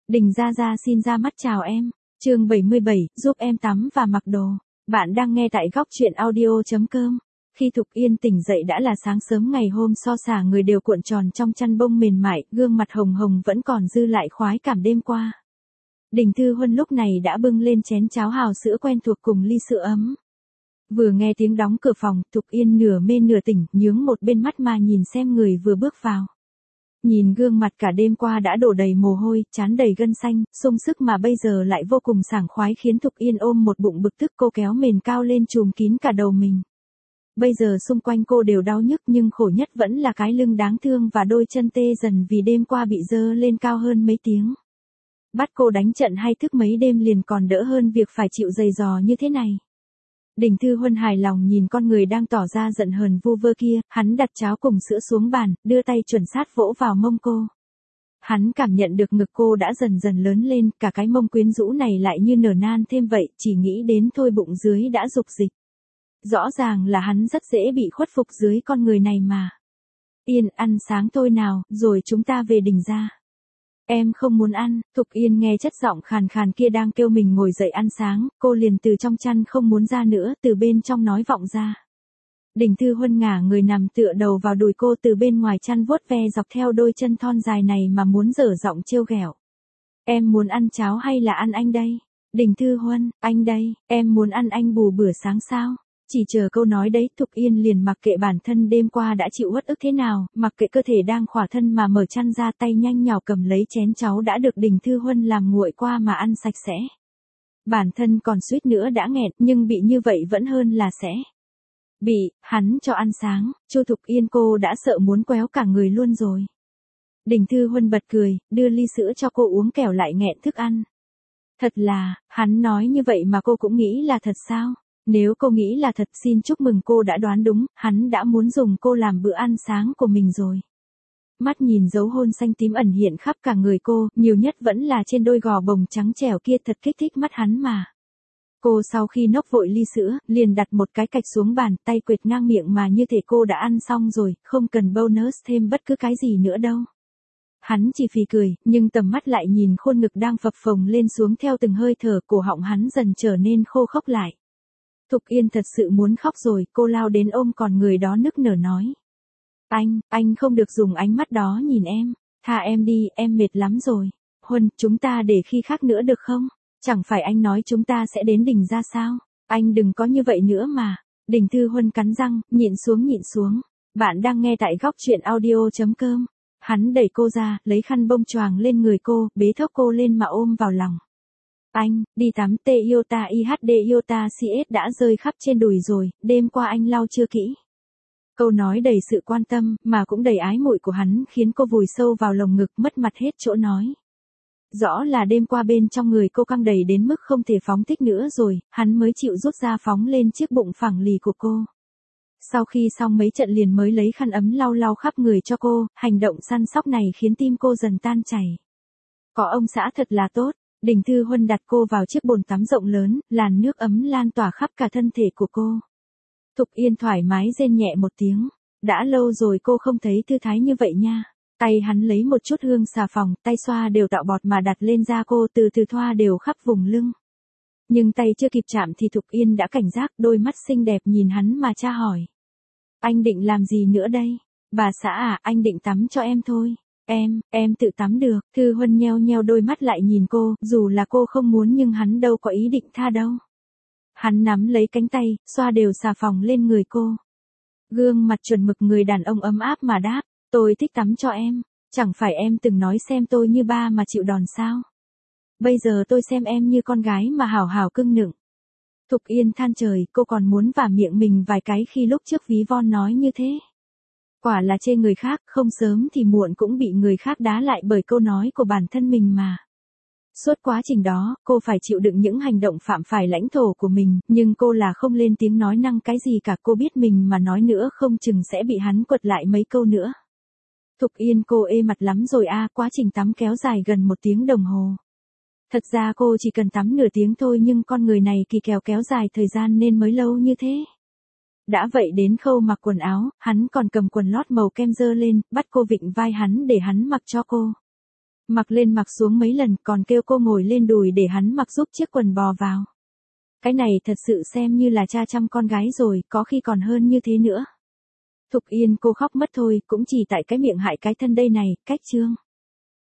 Đình Gia Gia xin ra mắt chào em. Chương 77, giúp em tắm và mặc đồ. Bạn đang nghe tại góc truyện audio.com. Khi Thục Yên tỉnh dậy đã là sáng sớm ngày hôm, so xả người đều cuộn tròn trong chăn bông mềm mại, gương mặt hồng hồng vẫn còn dư lại khoái cảm đêm qua. Đình Thư Huân lúc này đã bưng lên chén cháo hào sữa quen thuộc cùng ly sữa ấm. Vừa nghe tiếng đóng cửa phòng, Thục Yên nửa mê nửa tỉnh, nhướng một bên mắt mà nhìn xem người vừa bước vào. Nhìn gương mặt cả đêm qua đã đổ đầy mồ hôi, trán đầy gân xanh, sung sức mà bây giờ lại vô cùng sảng khoái khiến Thục Yên ôm một bụng bực tức, cô kéo mền cao lên trùm kín cả đầu mình. Bây giờ xung quanh cô đều đau nhức nhưng khổ nhất vẫn là cái lưng đáng thương và đôi chân tê dần vì đêm qua bị dơ lên cao hơn mấy tiếng. Bắt cô đánh trận hay thức mấy đêm liền còn đỡ hơn việc phải chịu dày dò như thế này. Đình Thư Huân hài lòng nhìn con người đang tỏ ra giận hờn vu vơ kia, hắn đặt cháo cùng sữa xuống bàn, đưa tay chuẩn sát vỗ vào mông cô. Hắn cảm nhận được ngực cô đã dần dần lớn lên, cả cái mông quyến rũ này lại như nở nan thêm vậy, chỉ nghĩ đến thôi bụng dưới đã rục dịch. Rõ ràng là hắn rất dễ bị khuất phục dưới con người này mà. Yên, ăn sáng thôi nào, rồi chúng ta về Đình gia. Em không muốn ăn. Thục Yên nghe chất giọng khàn khàn kia đang kêu mình ngồi dậy ăn sáng, cô liền từ trong chăn không muốn ra nữa, từ bên trong nói vọng ra. Đình Thư Huân ngả người nằm tựa đầu vào đùi cô, từ bên ngoài chăn vuốt ve dọc theo đôi chân thon dài này mà muốn dở giọng trêu ghẹo. Em muốn ăn cháo hay là ăn anh đây? Đình Thư Huân, anh đây, em muốn ăn anh bù bữa sáng sao? Chỉ chờ câu nói đấy, Thục Yên liền mặc kệ bản thân đêm qua đã chịu uất ức thế nào, mặc kệ cơ thể đang khỏa thân mà mở chăn ra, tay nhanh nhào cầm lấy chén cháo đã được Đình Thư Huân làm nguội qua mà ăn sạch sẽ. Bản thân còn suýt nữa đã nghẹn, nhưng bị như vậy vẫn hơn là sẽ bị hắn cho ăn sáng. Chu Thục Yên cô đã sợ muốn quéo cả người luôn rồi. Đình Thư Huân bật cười, đưa ly sữa cho cô uống kẻo lại nghẹn thức ăn. Thật là, hắn nói như vậy mà cô cũng nghĩ là thật sao? Nếu cô nghĩ là thật, xin chúc mừng cô đã đoán đúng, hắn đã muốn dùng cô làm bữa ăn sáng của mình rồi. Mắt nhìn dấu hôn xanh tím ẩn hiện khắp cả người cô, nhiều nhất vẫn là trên đôi gò bồng trắng trẻo kia, thật kích thích mắt hắn mà. Cô sau khi nốc vội ly sữa, liền đặt một cái cạch xuống bàn, tay quệt ngang miệng mà như thể cô đã ăn xong rồi, không cần bonus thêm bất cứ cái gì nữa đâu. Hắn chỉ phì cười, nhưng tầm mắt lại nhìn khuôn ngực đang phập phồng lên xuống theo từng hơi thở, cổ họng hắn dần trở nên khô khốc lại. Thục Yên thật sự muốn khóc rồi, cô lao đến ôm còn người đó nức nở nói. Anh không được dùng ánh mắt đó nhìn em, tha em đi, em mệt lắm rồi. Huân, chúng ta để khi khác nữa được không? Chẳng phải anh nói chúng ta sẽ đến Đình gia sao? Anh đừng có như vậy nữa mà. Đình Thư Huân cắn răng, nhịn xuống. Bạn đang nghe tại góc truyện audio.com. Hắn đẩy cô ra, lấy khăn bông choàng lên người cô, bế thốc cô lên mà ôm vào lòng. Anh, đi tắm, Iota IHD Iota CS đã rơi khắp trên đùi rồi, đêm qua anh lau chưa kỹ. Câu nói đầy sự quan tâm, mà cũng đầy ái muội của hắn khiến cô vùi sâu vào lồng ngực, mất mặt hết chỗ nói. Rõ là đêm qua bên trong người cô căng đầy đến mức không thể phóng thích nữa rồi, hắn mới chịu rút ra phóng lên chiếc bụng phẳng lì của cô. Sau khi xong mấy trận liền mới lấy khăn ấm lau khắp người cho cô, hành động săn sóc này khiến tim cô dần tan chảy. Có ông xã thật là tốt. Đình Thư Huân đặt cô vào chiếc bồn tắm rộng lớn, làn nước ấm lan tỏa khắp cả thân thể của cô. Thục Yên thoải mái rên nhẹ một tiếng. Đã lâu rồi cô không thấy thư thái như vậy nha. Tay hắn lấy một chút hương xà phòng, tay xoa đều tạo bọt mà đặt lên da cô, từ từ thoa đều khắp vùng lưng. Nhưng tay chưa kịp chạm thì Thục Yên đã cảnh giác, đôi mắt xinh đẹp nhìn hắn mà tra hỏi. Anh định làm gì nữa đây? Bà xã à, anh định tắm cho em thôi. Em tự tắm được. Thư Huân nheo đôi mắt lại nhìn cô, dù là cô không muốn nhưng hắn đâu có ý định tha đâu. Hắn nắm lấy cánh tay, xoa đều xà phòng lên người cô. Gương mặt chuẩn mực người đàn ông ấm áp mà đáp, tôi thích tắm cho em. Chẳng phải em từng nói xem tôi như ba mà chịu đòn sao? Bây giờ tôi xem em như con gái mà hảo hảo cưng nựng. Thục Yên than trời, cô còn muốn vả miệng mình vài cái khi lúc trước ví von nói như thế. Quả là chê người khác, không sớm thì muộn cũng bị người khác đá lại bởi câu nói của bản thân mình mà. Suốt quá trình đó, cô phải chịu đựng những hành động phạm phải lãnh thổ của mình, nhưng cô là không lên tiếng nói năng cái gì cả, cô biết mình mà nói nữa không chừng sẽ bị hắn quật lại mấy câu nữa. Thục Yên cô ê mặt lắm rồi à, quá trình tắm kéo dài gần 1 tiếng đồng hồ. Thật ra cô chỉ cần tắm nửa tiếng thôi nhưng con người này kỳ kèo kéo dài thời gian nên mới lâu như thế. Đã vậy đến khâu mặc quần áo, hắn còn cầm quần lót màu kem dơ lên, bắt cô vịn vai hắn để hắn mặc cho cô. Mặc lên mặc xuống mấy lần còn kêu cô ngồi lên đùi để hắn mặc giúp chiếc quần bò vào. Cái này thật sự xem như là cha chăm con gái rồi, có khi còn hơn như thế nữa. Thục Yên cô khóc mất thôi, cũng chỉ tại cái miệng hại cái thân đây này, cách Trương.